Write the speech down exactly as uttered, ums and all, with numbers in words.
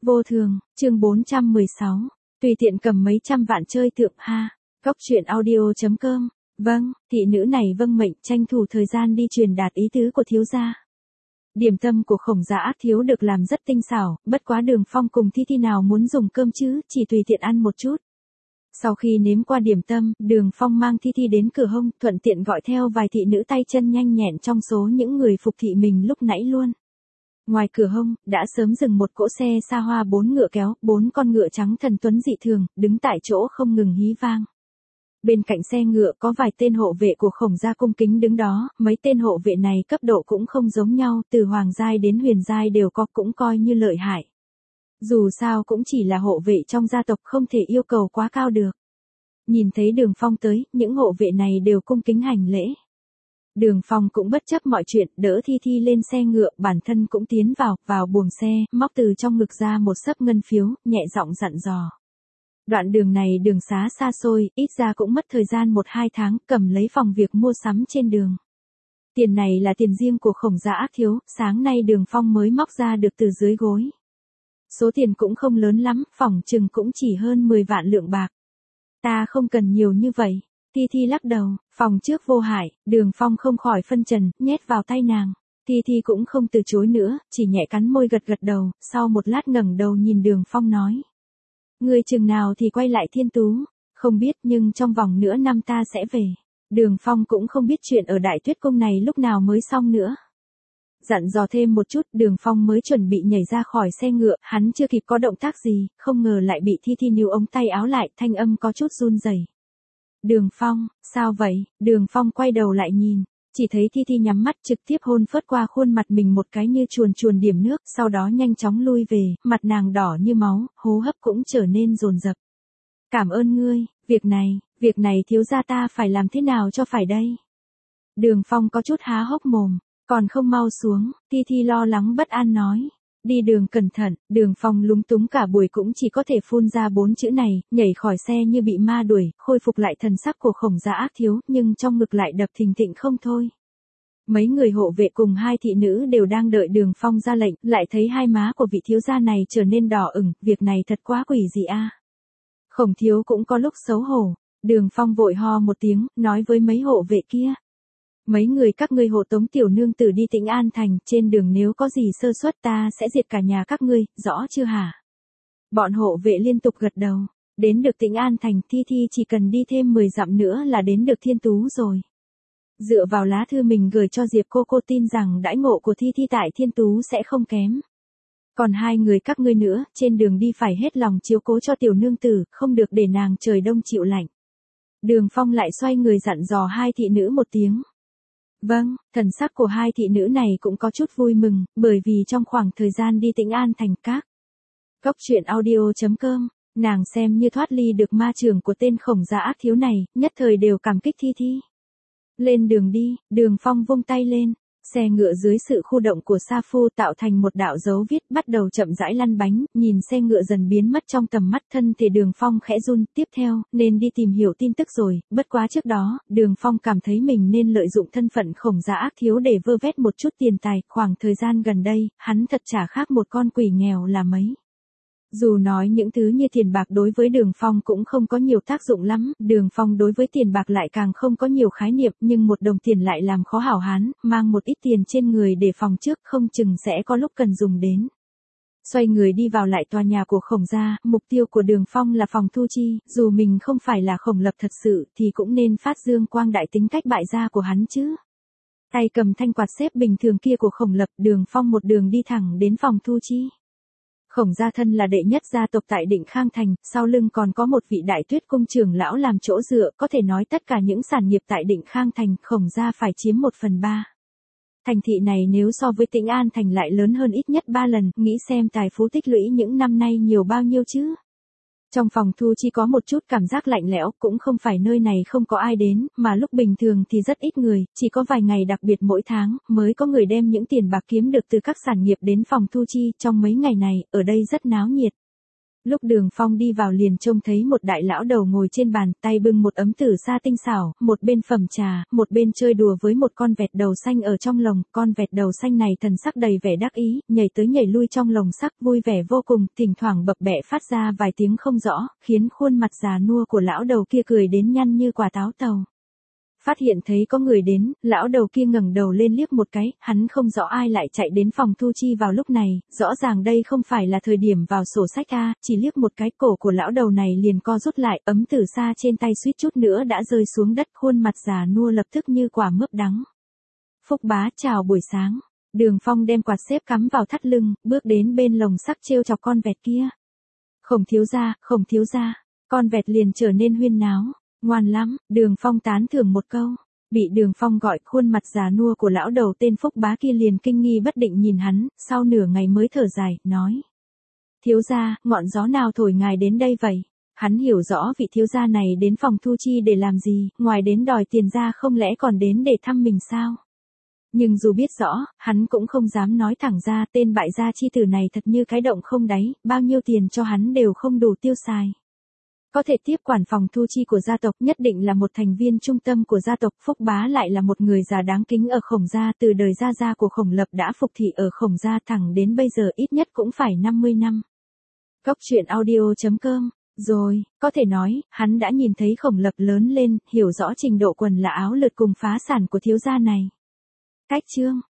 Vô thường, chương bốn trăm mười sáu. Tùy tiện cầm mấy trăm vạn chơi tượng ha. Góc truyện audio chấm com. Vâng, thị nữ này vâng mệnh tranh thủ thời gian đi truyền đạt ý tứ của thiếu gia. Điểm tâm của Khổng Gia Ác Thiếu được làm rất tinh xảo, bất quá Đường Phong cùng Thi Thi nào muốn dùng cơm chứ, chỉ tùy tiện ăn một chút. Sau khi nếm qua điểm tâm, Đường Phong mang Thi Thi đến cửa hông, thuận tiện gọi theo vài thị nữ tay chân nhanh nhẹn trong số những người phục thị mình lúc nãy luôn. Ngoài cửa hông, đã sớm dừng một cỗ xe xa hoa bốn ngựa kéo, bốn con ngựa trắng thần tuấn dị thường, đứng tại chỗ không ngừng hí vang. Bên cạnh xe ngựa có vài tên hộ vệ của Khổng gia cung kính đứng đó, mấy tên hộ vệ này cấp độ cũng không giống nhau, từ hoàng giai đến huyền giai đều có, cũng coi như lợi hại. Dù sao cũng chỉ là hộ vệ trong gia tộc, không thể yêu cầu quá cao được. Nhìn thấy Đường Phong tới, những hộ vệ này đều cung kính hành lễ. Đường Phong cũng bất chấp mọi chuyện, đỡ Thi Thi lên xe ngựa, bản thân cũng tiến vào, vào buồng xe, móc từ trong ngực ra một xấp ngân phiếu, nhẹ giọng dặn dò. Đoạn đường này đường xá xa xôi, ít ra cũng mất thời gian một hai tháng, cầm lấy phòng việc mua sắm trên đường. Tiền này là tiền riêng của Khổng Gia Ác Thiếu, sáng nay Đường Phong mới móc ra được từ dưới gối. Số tiền cũng không lớn lắm, phỏng chừng cũng chỉ hơn mười vạn lượng bạc. Ta không cần nhiều như vậy. Thi Thi lắc đầu, phòng trước vô hại, Đường Phong không khỏi phân trần, nhét vào tay nàng. Thi Thi cũng không từ chối nữa, chỉ nhẹ cắn môi gật gật đầu, sau một lát ngẩng đầu nhìn Đường Phong nói. Ngươi chừng nào thì quay lại Thiên Tú, không biết nhưng trong vòng nửa năm ta sẽ về. Đường Phong cũng không biết chuyện ở Đại Tuyết Cung này lúc nào mới xong nữa. Dặn dò thêm một chút, Đường Phong mới chuẩn bị nhảy ra khỏi xe ngựa, hắn chưa kịp có động tác gì, không ngờ lại bị Thi Thi níu ống tay áo lại, thanh âm có chút run rẩy. Đường Phong, sao vậy? Đường Phong quay đầu lại nhìn, chỉ thấy Thi Thi nhắm mắt trực tiếp hôn phớt qua khuôn mặt mình một cái như chuồn chuồn điểm nước, sau đó nhanh chóng lui về, mặt nàng đỏ như máu, hô hấp cũng trở nên dồn dập. Cảm ơn ngươi, việc này, việc này thiếu gia ta phải làm thế nào cho phải đây? Đường Phong có chút há hốc mồm, còn không mau xuống, Thi Thi lo lắng bất an nói. Đi đường cẩn thận, Đường Phong lúng túng cả buổi cũng chỉ có thể phun ra bốn chữ này, nhảy khỏi xe như bị ma đuổi, khôi phục lại thần sắc của Khổng Gia Ác Thiếu, nhưng trong ngực lại đập thình thịch không thôi. Mấy người hộ vệ cùng hai thị nữ đều đang đợi Đường Phong ra lệnh, lại thấy hai má của vị thiếu gia này trở nên đỏ ửng, việc này thật quá quỷ dị a. Khổng thiếu cũng có lúc xấu hổ, Đường Phong vội ho một tiếng, nói với mấy hộ vệ kia. Mấy người các ngươi hộ tống tiểu nương tử đi Tĩnh An Thành, trên đường nếu có gì sơ suất ta sẽ diệt cả nhà các ngươi, rõ chưa hả? Bọn hộ vệ liên tục gật đầu, đến được Tĩnh An Thành, Thi Thi chỉ cần đi thêm mười dặm nữa là đến được Thiên Tú rồi. Dựa vào lá thư mình gửi cho Diệp cô cô tin rằng đãi ngộ của Thi Thi tại Thiên Tú sẽ không kém. Còn hai người các ngươi nữa, trên đường đi phải hết lòng chiếu cố cho tiểu nương tử, không được để nàng trời đông chịu lạnh. Đường Phong lại xoay người dặn dò hai thị nữ một tiếng. Vâng, thần sắc của hai thị nữ này cũng có chút vui mừng, bởi vì trong khoảng thời gian đi Tĩnh An Thành các. Góc truyện audio chấm com, nàng xem như thoát ly được ma trường của tên Khổng Gia Ác Thiếu này, nhất thời đều cảm kích Thi Thi. Lên đường đi, Đường Phong vung tay lên, xe ngựa dưới sự khu động của Sa Phu tạo thành một đạo dấu viết bắt đầu chậm rãi lăn bánh, nhìn xe ngựa dần biến mất trong tầm mắt thân thể Đường Phong khẽ run, tiếp theo, nên đi tìm hiểu tin tức rồi, bất quá trước đó, Đường Phong cảm thấy mình nên lợi dụng thân phận Khổng Gia Ác Thiếu để vơ vét một chút tiền tài, khoảng thời gian gần đây, hắn thật chả khác một con quỷ nghèo là mấy. Dù nói những thứ như tiền bạc đối với Đường Phong cũng không có nhiều tác dụng lắm, Đường Phong đối với tiền bạc lại càng không có nhiều khái niệm, nhưng một đồng tiền lại làm khó hảo hán, mang một ít tiền trên người để phòng trước không chừng sẽ có lúc cần dùng đến. Xoay người đi vào lại tòa nhà của Khổng gia, mục tiêu của Đường Phong là phòng thu chi, dù mình không phải là Khổng Lập thật sự thì cũng nên phát dương quang đại tính cách bại gia của hắn chứ. Tay cầm thanh quạt xếp bình thường kia của Khổng Lập, Đường Phong một đường đi thẳng đến phòng thu chi. Khổng gia thân là đệ nhất gia tộc tại Định Khang Thành, sau lưng còn có một vị Đại Tuyết Cung trưởng lão làm chỗ dựa, có thể nói tất cả những sản nghiệp tại Định Khang Thành, Khổng gia phải chiếm một phần ba. Thành thị này nếu so với Tĩnh An Thành lại lớn hơn ít nhất ba lần, nghĩ xem tài phú tích lũy những năm nay nhiều bao nhiêu chứ. Trong phòng thu chi có một chút cảm giác lạnh lẽo, cũng không phải nơi này không có ai đến, mà lúc bình thường thì rất ít người, chỉ có vài ngày đặc biệt mỗi tháng, mới có người đem những tiền bạc kiếm được từ các sản nghiệp đến phòng thu chi, trong mấy ngày này, ở đây rất náo nhiệt. Lúc Đường Phong đi vào liền trông thấy một đại lão đầu ngồi trên bàn, tay bưng một ấm tử sa tinh xảo, một bên phẩm trà, một bên chơi đùa với một con vẹt đầu xanh ở trong lồng. Con vẹt đầu xanh này thần sắc đầy vẻ đắc ý, nhảy tới nhảy lui trong lồng sắc, vui vẻ vô cùng, thỉnh thoảng bập bẹ phát ra vài tiếng không rõ, khiến khuôn mặt già nua của lão đầu kia cười đến nhăn như quả táo tàu. Phát hiện thấy có người đến, lão đầu kia ngẩng đầu lên liếc một cái, hắn không rõ ai lại chạy đến phòng thu chi vào lúc này, rõ ràng đây không phải là thời điểm vào sổ sách a, chỉ liếc một cái cổ của lão đầu này liền co rút lại, ấm tử sa trên tay suýt chút nữa đã rơi xuống đất, khuôn mặt già nua lập tức như quả mướp đắng. Phúc bá chào buổi sáng, Đường Phong đem quạt xếp cắm vào thắt lưng, bước đến bên lồng sắt trêu chọc con vẹt kia. Khổng thiếu gia, khổng thiếu gia, con vẹt liền trở nên huyên náo. Ngoan lắm, Đường Phong tán thưởng một câu. Bị Đường Phong gọi, khuôn mặt già nua của lão đầu tên Phúc bá kia liền kinh nghi bất định nhìn hắn, sau nửa ngày mới thở dài, nói. Thiếu gia, ngọn gió nào thổi ngài đến đây vậy? Hắn hiểu rõ vị thiếu gia này đến phòng thu chi để làm gì, ngoài đến đòi tiền ra không lẽ còn đến để thăm mình sao? Nhưng dù biết rõ, hắn cũng không dám nói thẳng ra, tên bại gia chi tử này thật như cái động không đáy, bao nhiêu tiền cho hắn đều không đủ tiêu xài. Có thể tiếp quản phòng thu chi của gia tộc, nhất định là một thành viên trung tâm của gia tộc. Phúc bá lại là một người già đáng kính ở Khổng gia, từ đời gia gia của Khổng Lập đã phục thị ở Khổng gia thẳng đến bây giờ ít nhất cũng phải năm mươi năm. Góc truyện audio chấm com. Rồi, có thể nói, hắn đã nhìn thấy Khổng Lập lớn lên, hiểu rõ trình độ quần là áo lượt cùng phá sản của thiếu gia này. Cách chương